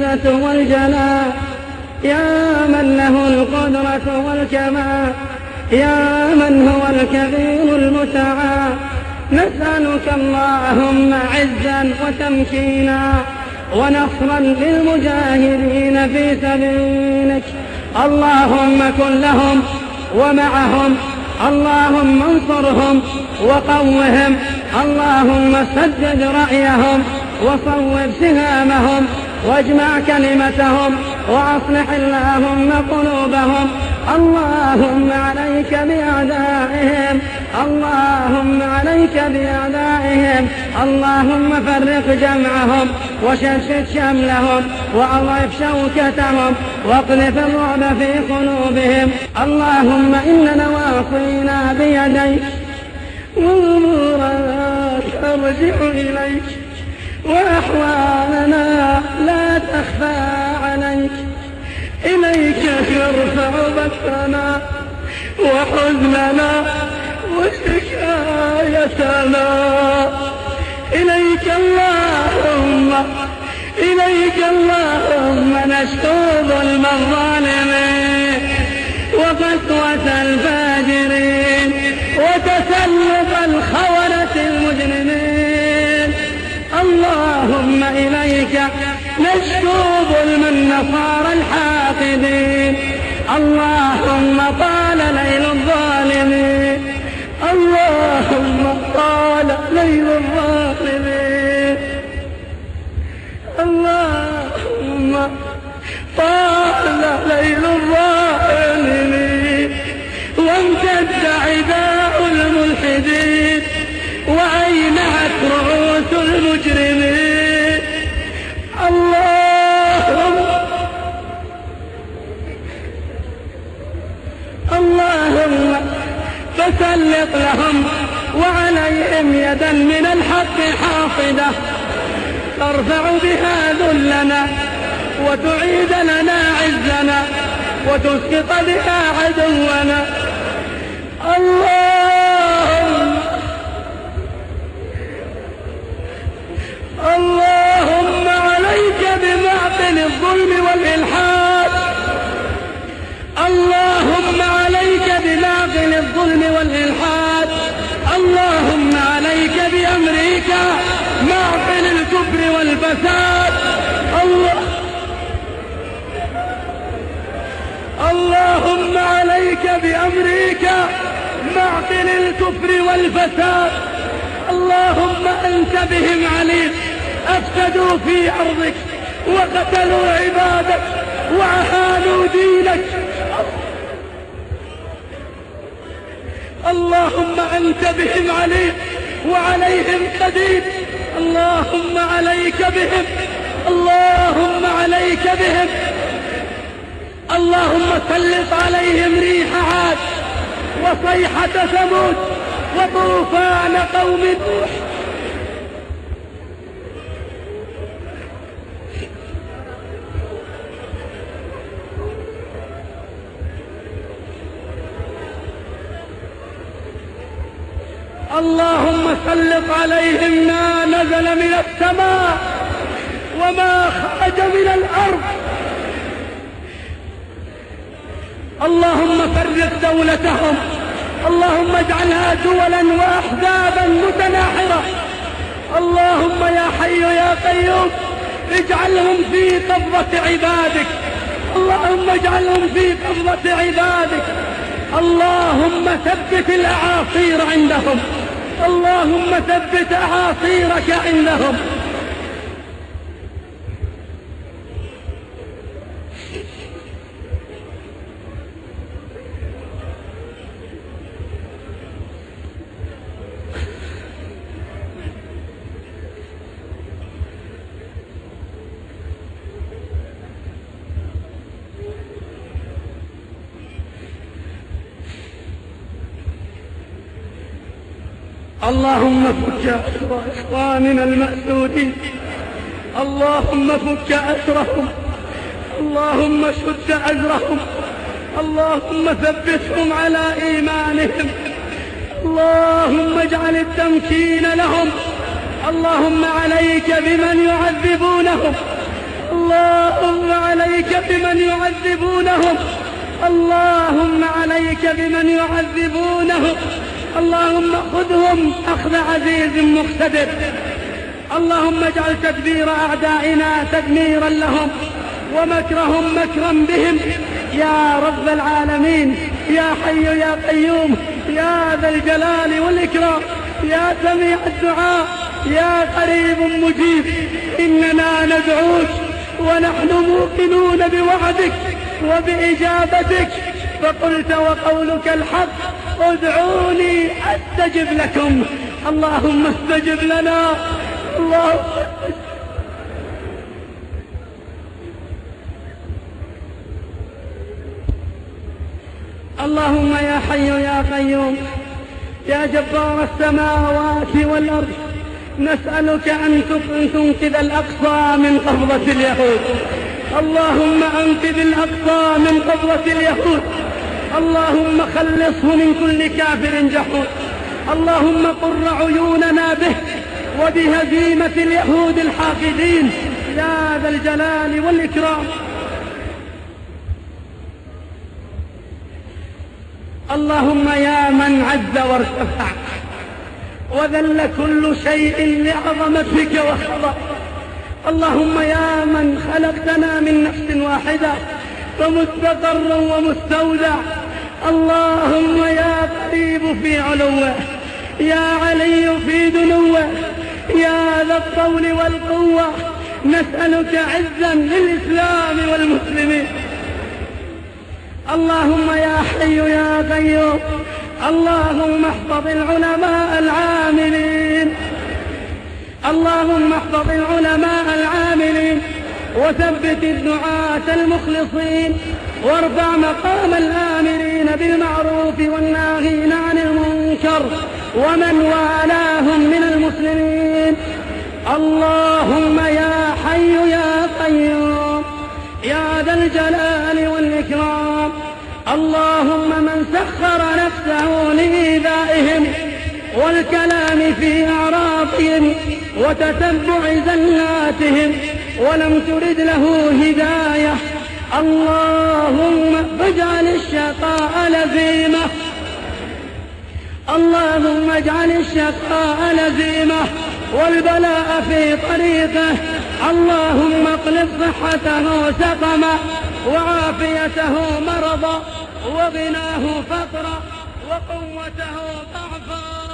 العزة والجلال، يا من له القدرة والكمال، يا من هو الكبير المتعال. نسألك اللهم عزا وتمكينا ونصرا للمجاهدين في سبيلك. اللهم كن لهم ومعهم، اللهم انصرهم وقوهم، اللهم سدد رأيهم وصوب سهامهم واجمع كلمتهم وأصلح اللهم قلوبهم. اللهم عليك بأعدائهم، اللهم عليك بأعدائهم، اللهم فرق جمعهم وشتت شملهم وأضعف شوكتهم واقذف الرعب في قلوبهم. اللهم إن نواصينا بيديك وأمورنا ترجع إليك وأحوالنا لا تخفى عليك. إليك نرفع بثنا وحزننا وشكايتنا، إليك اللهم، إليك اللهم نشكو ظلم الظالمين وقسوة الفاجرين وتسلط الخونة المجرمين. اللهم إليك نشكو ظلم النصارى الحاقدين. اللهم طال ليل الظالمين، اللهم طال ليل الظالمين، اللهم طال ليل الظالمين وامتد عداء الملحدين وأينعت رؤوس المجرمين. اللهم فسلط لهم وعليهم يدا من الحق حاصدة ترفع بها ذلنا وتعيد لنا عزنا وتسقط بها عدونا. اللهم عليك بمعقل الظلم والإلحاد، اللهم عليك بمعقل الظلم والإلحاد، اللهم عليك بأمريكا معقل الكفر والفساد. اللهم عليك بأمريكا معقل الكفر والفساد. اللهم أنت بهم عليم، أفسدوا في أرضك وقتلوا عبادك وأهانوا دينك. اللهم أنت بهم عليم وعليهم قدير. اللهم عليك بهم، اللهم عليك بهم. اللهم سلط عليهم ريح عاد وصيحة ثمود وطوفان قوم نوح. اللهم سلط عليهم ما نزل من السماء وما خرج من الأرض. اللهم فرق دولتهم، اللهم اجعلها دولا وأحزابا متناحرة. اللهم يا حي يا قيوم اجعلهم في قبضة عبادك، اللهم اجعلهم في قبضة عبادك. اللهم ثبت الأعاصير عندهم، اللهم ثبت أعاصيرك عندهم. اللهم فك أسر إخواننا المأسورين، اللهم فك أسرهم، اللهم شد أزرهم، اللهم ثبتهم على إيمانهم، اللهم اجعل التمكين لهم. اللهم عليك بمن يعذبونهم، اللهم عليك بمن يعذبونهم، اللهم عليك بمن يعذبونهم، اللهم خذهم أخذ عزيز مقتدر. اللهم اجعل تدبير أعدائنا تدميرا لهم ومكرهم مكرا بهم يا رب العالمين، يا حي يا قيوم، يا ذا الجلال والإكرام، يا سميع الدعاء، يا قريب مجيب. إننا ندعوك ونحن موقنون بوعدك وبإجابتك، فقلت وقولك الحق ادعوني أستجب لكم. اللهم استجب لنا. اللهم يا حي يا قيوم يا جبار السماوات والأرض، نسألك أن تنقذ الأقصى من قبضة اليهود. اللهم أنقذ الأقصى من قبضة اليهود، اللهم خلصه من كل كافر جحود. اللهم قر عيوننا به وبهزيمة اليهود الحاقدين يا ذا الجلال والإكرام. اللهم يا من عز وارتفع وذل كل شيء لعظمتك وخضع، اللهم يا من خلقتنا من نفس واحدة فمستقر ومستودع، اللهم يا قريب في علوه، يا علي في دنوه، يا ذا الطول والقوة، نسألك عزا للإسلام والمسلمين. اللهم يا حي يا قيوم، اللهم احفظ العلماء العاملين، اللهم احفظ العلماء العاملين وثبت الدعاة المخلصين، وارفع مقام الآمرين بالمعروف والناهين عن المنكر ومن والاهم من المسلمين. اللهم يا حي يا قيوم يا ذا الجلال والإكرام، اللهم من سخر نفسه لإيذائهم والكلام في أعراضهم وتتبع زلاتهم ولم ترد له هداية، اللهم اجعل الشقاء لزيمة، اللهم اجعل الشقاء لزيمة والبلاء في طريقه، اللهم اقلب صحته سقما وعافيته مرضا وغناه فقرا وقوته ضعفا.